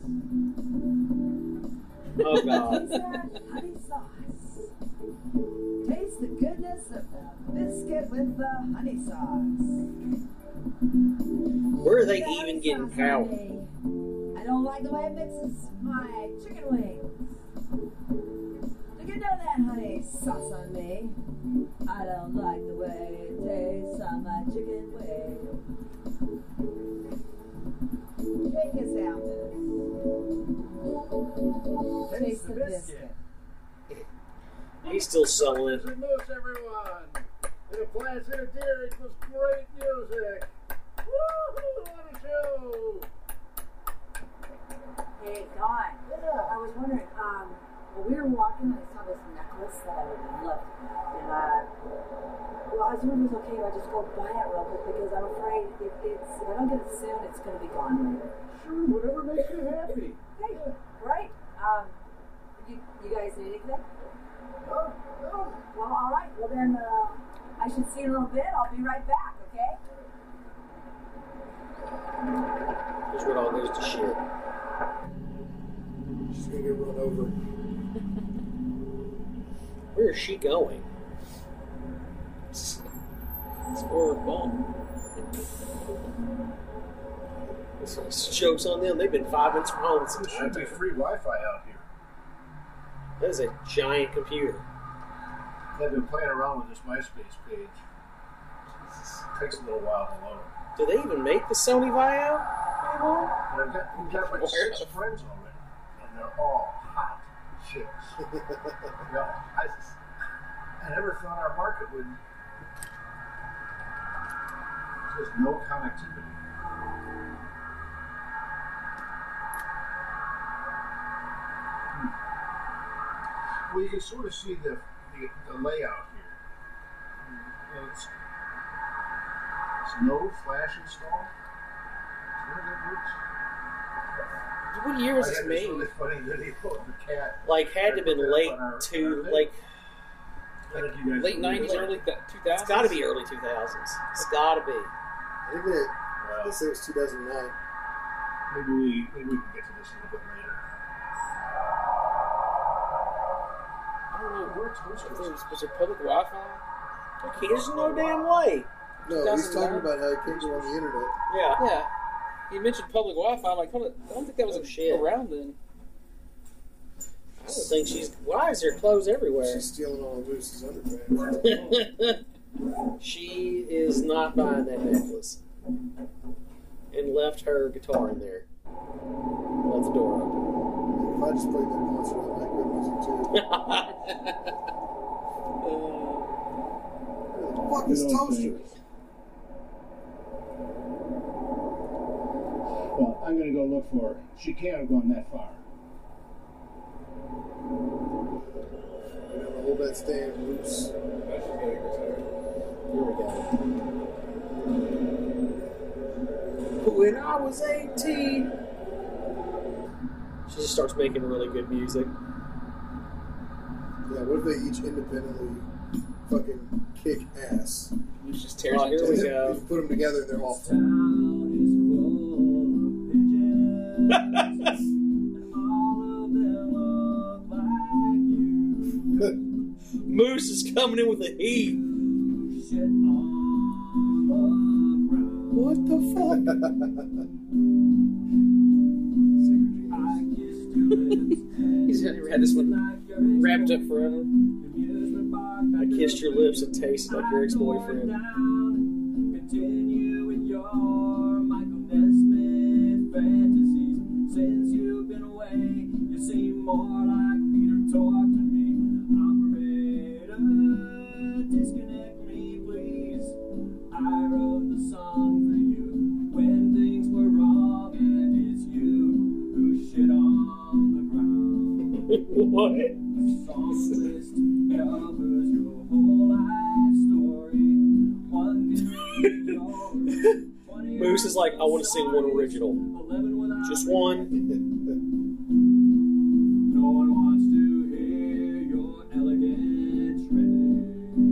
Oh god. Taste that honey sauce. Taste the goodness of the biscuit with the honey sauce. Where are they even getting power? I don't like the way it mixes my chicken wings. Look at none of that honey sauce on me. I don't like the way it tastes on my chicken wings. Take us out. Taste the biscuit. He's still selling it. There's a moose, everyone. In a plant in a deer equals great music. Woohoo! What a show! Hey, Dawn. Yeah. I was wondering, when we were walking, I saw this necklace that I would love. And, well, I was wondering if it was okay if I just go buy it real quick because I'm afraid if I don't get it soon, it's going to be gone later. Sure, whatever makes you happy. Okay, right. You guys need anything? Oh, no. Well, all right. Well, then, I should see you in a little bit. I'll be right back, okay? Here's what all goes to shit. She's gonna get run over. Where is she going? Score a bomb. This joke's on them. They've been 5 minutes from home since There should be free Wi-Fi out here. That is a giant computer. I've been playing around with this MySpace page. It takes a little while to load. Do they even make the Sony Vaio anymore? But I've got like 6 friends already, and they're all hot chicks. I never thought our market would. There's no connectivity. Well, you can sort of see the layout here. It's no flash install. What year was this made? Really funny video of the cat. Like, had to have been late like late 90s, early 2000s? It's got to be early 2000s. It's got to be. I think they say it was 2009. Maybe we can get to this a little bit later. I don't know. Was there public Wi-Fi? Okay, there's no damn way. No, he's talking about how he can't go on the internet. Yeah. He mentioned public Wi-Fi. I'm like, hold on, I don't think that was around then. I don't think she's. Why is there clothes everywhere? She's stealing all of Moose's underpants. She is not buying that necklace. And left her guitar in there. Left the door open. If I just played that concert, I like good music too. Where the fuck is Toaster? Well, I'm going to go look for her. She can't have gone that far. I'm going to hold that stand loose. Here we go. When I was 18. She just starts making really good music. Yeah, what if they each independently fucking kick ass? You just tears here we go. You put them together, they're all Moose is coming in with the heat. What the fuck? He's had this one wrapped up forever. I kissed your lips and tasted like your ex-boyfriend. Continue with your Michael Nesmith fantasies. Since you've been away, you seem more like Peter. Talk to me, operator. Disconnect me, please. I wrote the song for you when things were wrong, and it's you who shit on the ground. What? The song list covers your whole life story. One can read yours. Moose is like, I want to sing one original. Just one. No one wants to hear your elegant shred.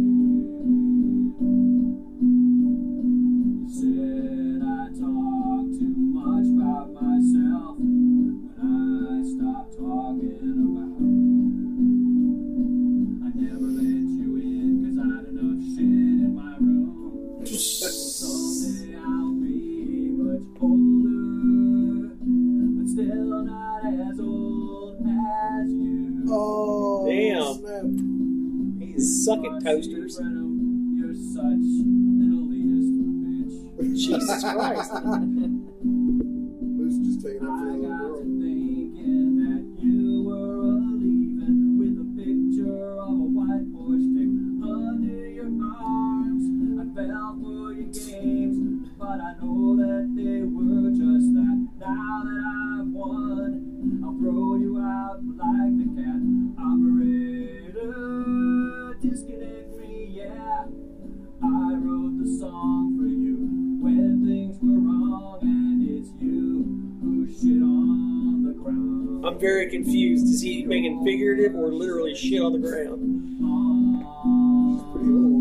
You said I talk too much about myself when I stopped talking about you. I never let you in 'cause I had enough shit in my room. Someday I'll be much older, but still not as old as you. Oh, damn. Snap. He's sucking toasters. You're such an elitist bitch. Jesus Christ. Moose just taking up for the I little got girl. to thinking that you were leaving with a picture of a white horse stick under your arms. I fell for your games, but I know that they were just that. Now that I've won, I'll throw you out like the cat. Operator, disconnect me, yeah. I wrote the song for you when things were wrong, and it's you who shit on the ground. I'm very confused. Is he making figurative or literally shit on the ground? Pretty old.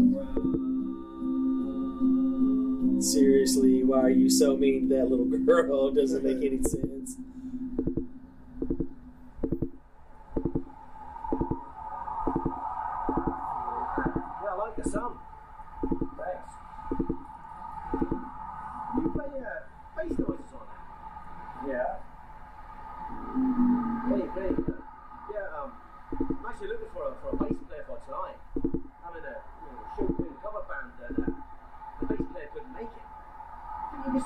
Seriously, why are you so mean to that little girl? It doesn't make any sense. Yeah, I like the song. Thanks. You play bass noises on that? Yeah. Hey. Yeah, I'm actually looking for a bass player for tonight.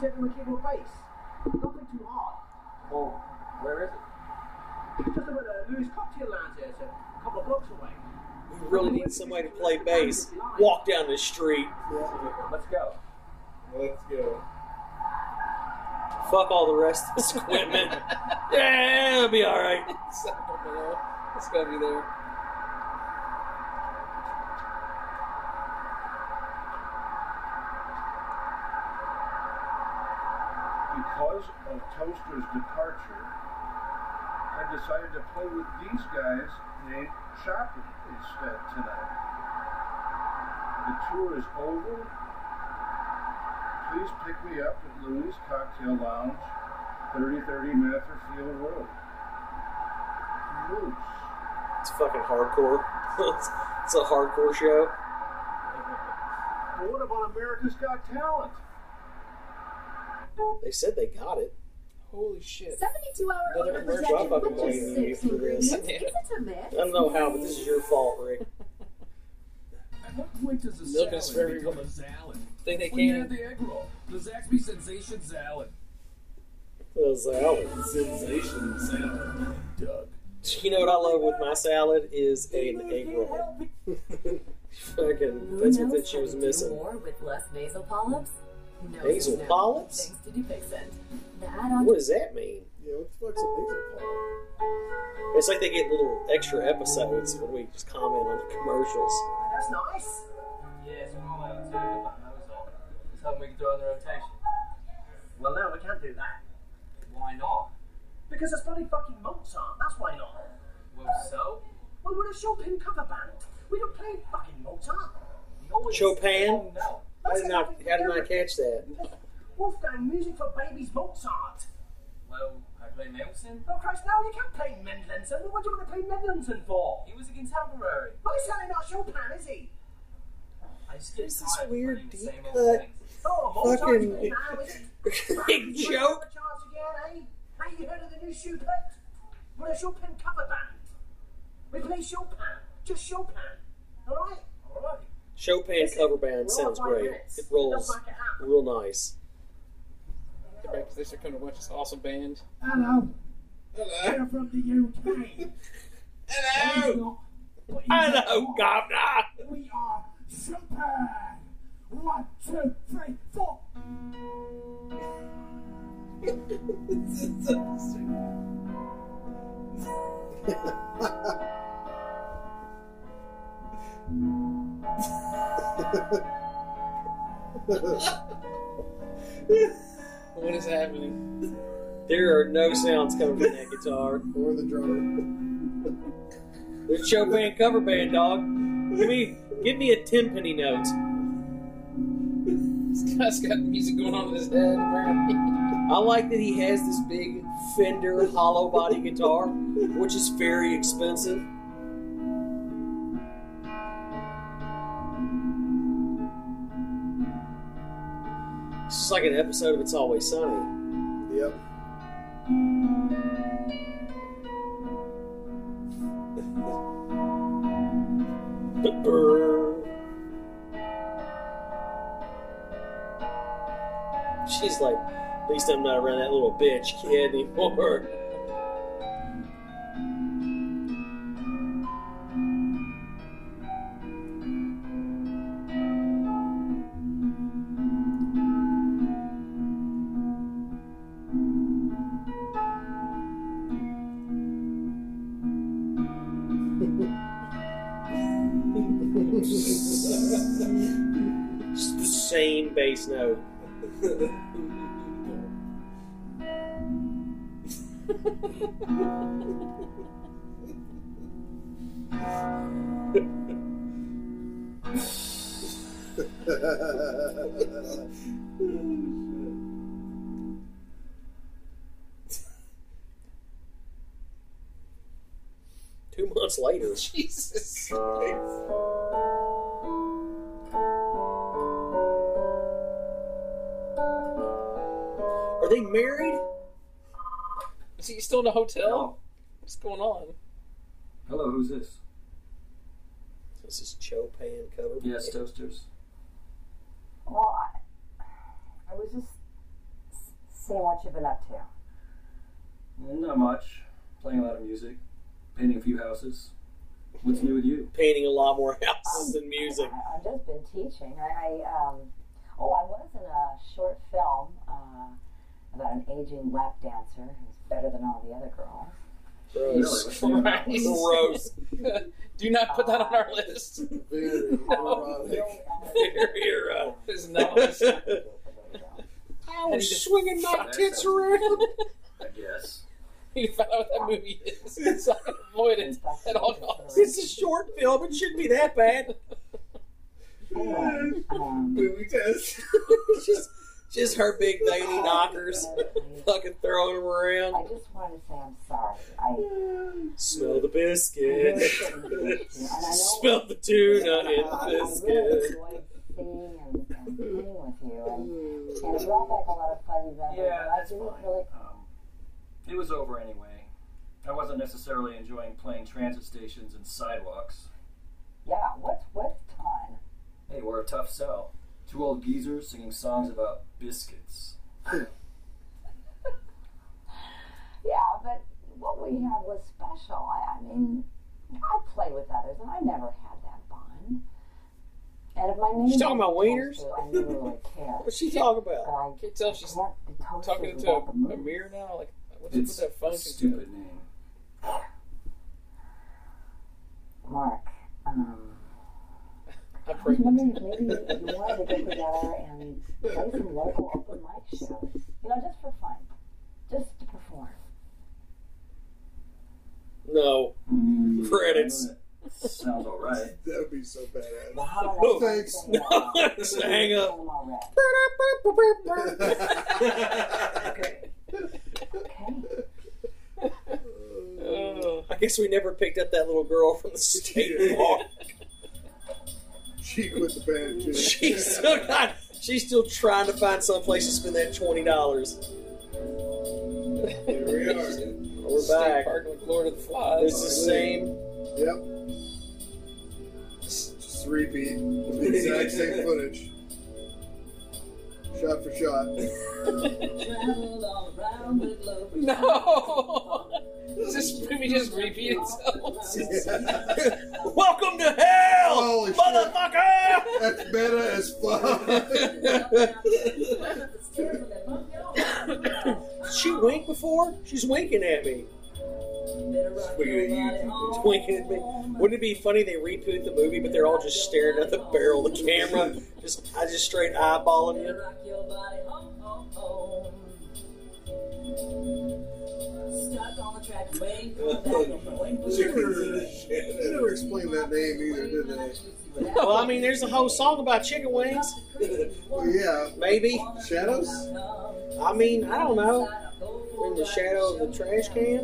said we were keeping pace. Nothing too hard. Well, where is it? Just over the Louis Cocktail Lounge there, so a couple of blocks away. We really need somebody to play bass. Walk down the street. Let's go. Let's go. Fuck all the rest of this equipment. Yeah, it'll be alright. It's gotta be there. Because of Toaster's departure, I decided to play with these guys named Shopping instead tonight. The tour is over. Please pick me up at Louis Cocktail Lounge, 3030 Matherfield Road. Moose. It's fucking hardcore. It's a hardcore show. But what about America's Got Talent? They said they got it. Holy shit. 72-hour Another overprotected commercial. I'm with fucking blaming you just 6 for this. ingredients. Is it a myth? I don't know how, but this is your fault, Rick. At what point does a Milk is salad very become a salad? Think they When you can. add the egg roll, the Zaxby Sensation Salad. The salad. Sensation Salad. Doug. You know what I love with my salad is an egg roll. Fucking, that's what that she was missing. More with less nasal polyps? No, Nasal no. polyps? Thanks to Dupixent. The add-on. What does that mean? Yeah, what the fuck's a nasal polyp? It's like they get little extra episodes when we just comment on the commercials. That's nice. Yeah, so we're allowed to about those on. It's something we can do on the rotation. Well, no, we can't do that. Why not? Because it's bloody fucking Mozart. That's why not. Well, so? Well, we're a Chopin cover band. We don't play fucking Mozart. Chopin? No. How did I catch that? Wolfgang, music for babies, Mozart. Well, I play Mendelssohn. Oh, Christ, no, you can't play Mendelssohn. What do you want to play Mendelssohn for? He was a contemporary. Well, he's certainly not Chopin, is he? I just There's get this tired of weird playing the deep same old cut things. Oh, Mozart's fucking cool now, is it? big joke. Chance again, eh? Hey, you heard of the new Schubert? We're a Chopin cover band. We play Chopin. Just Chopin. Alright? Alright. Chopin cover band sounds great. It rolls real nice. Right, they should come to watch this awesome band. Hello. Hello. We're from the UK. Hello. Hello, Governor. We are Chopin. 1, 2, 3, 4. What is happening? There are no sounds coming from that guitar. Or the drummer. There's Chopin cover band, dog. Give me a timpani note. This guy's got music going on in his head, apparently. I like that he has this big Fender hollow body guitar, which is very expensive. It's just like an episode of It's Always Sunny. Yep. She's like, at least I'm not around that little bitch kid anymore. Just the same bass note. Two months later. Jesus. Are they married? Is he still in a hotel? What's going on? Hello, who's this? This is Chopin cover. Yes, Toasters. Well, I was just seeing what you've been up to. Not much. Playing a lot of music. Painting a few houses. What's new with you? Painting a lot more houses than music. I've just been teaching. I was in a short film about an aging lap dancer who's better than all the other girls. Gross. Do not put that on our list. Very erotic. It's not. I was swinging my tits around. I guess. You find out what that movie is, so I can avoid it at all costs. It's a short film. It shouldn't be that bad. Movie test. just her big dainty knockers, fucking throwing them around. I just wanted to say I'm sorry. Smell the biscuit. Smell the tuna in the biscuit. I really enjoyed seeing and playing with you, and it brought back a lot of fuzzy memories. Yeah, I didn't really. It was over anyway. I wasn't necessarily enjoying playing transit stations and sidewalks. Yeah, what's fun? Hey, we're a tough sell. Two old geezers singing songs about biscuits. Yeah, but what we had was special. I mean, I played with others, and I never had that bond. And if my name She's talking about wieners? I never really cared. What's she talking about? But I Can't tell if she's can't be toasted talking to without the a moon. mirror now. Like, what's It's that a function? stupid name. Mark, I'm maybe you wanted to get together and play some local open mic shows. You know, just for fun. Just to perform. No. Credits. Sounds alright. That would be so badass. Well, how Oh, thanks. No, hang up. I guess we never picked up that little girl from the state park. She quit the band too. She's still trying to find some place to spend that $20. Here we are. We're back. Park like Lord of the Flies. It's the same. Yep. Just repeat the exact same footage. Shot for shot. No! This movie just repeat itself. Welcome to hell, Holy motherfucker! Shit. That's meta as fuck. Did she wink before? She's winking at me. She's winking at me. Wouldn't it be funny they reboot the movie, but they're all just staring at the barrel of the camera, just straight eyeballing you? They never explained that name either, did they? Well, I mean, there's a whole song about chicken wings. Well, yeah. Maybe. Shadows? I mean, I don't know. In the shadow of the trash can?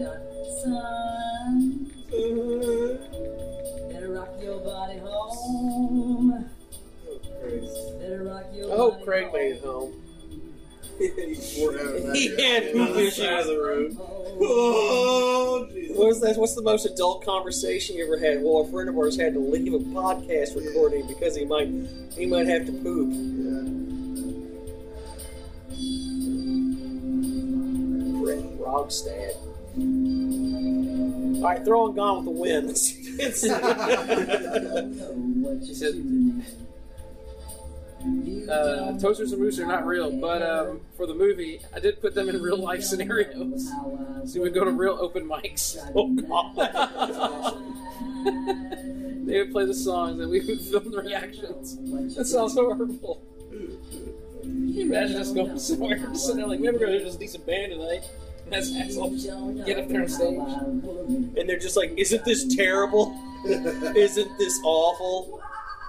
Better rock your body home. Better rock your I hope body Craig made it home. He had poop issues. out of the room. Oh, what's the most adult conversation you ever had? Well, a friend of ours had to leave a podcast recording because he might have to poop. Brett Rogstad. All right, throw on Gone with the Wind. She said, Toasters and Moose are not real, but for the movie, I did put them in real life scenarios. So we go to real open mics. Oh, God. They would play the songs and we would film the reactions. That sounds horrible. Can you imagine us going somewhere and sitting there like, we're going to just a decent band tonight? And that's assholes get up there on stage. And they're just like, isn't this terrible? Isn't this awful?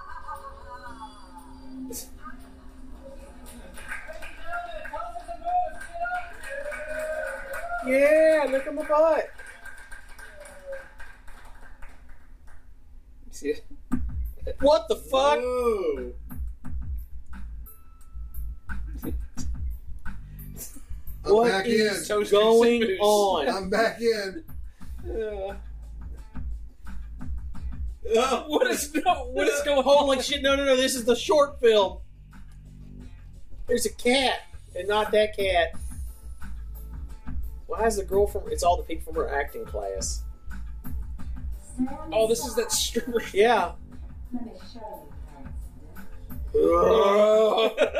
Yeah, look at my butt. See it? What the fuck? Whoa. I'm back in. Going on? I'm back in. What is going on? Like shit? No. This is the short film. There's a cat, and not that cat. Why is the girl from? It's all the people from her acting class. Oh, this is that stripper. Yeah. Let me show you.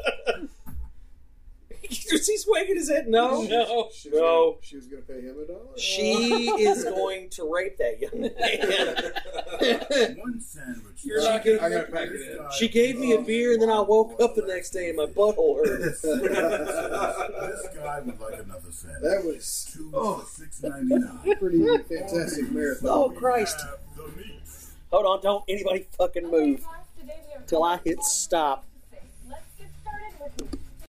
Is he wagging his head? No. No. No. She was going to pay him $1. She is going to rape that young man. One sandwich. You're not gonna I got make packed it. She gave me a beer, and then I woke up the next day and my butthole hurt. This guy would like another sandwich. That was 2 for $6.99. pretty fantastic marathon. Oh, Christ. The meat. Hold on, don't anybody fucking move till I hit stop.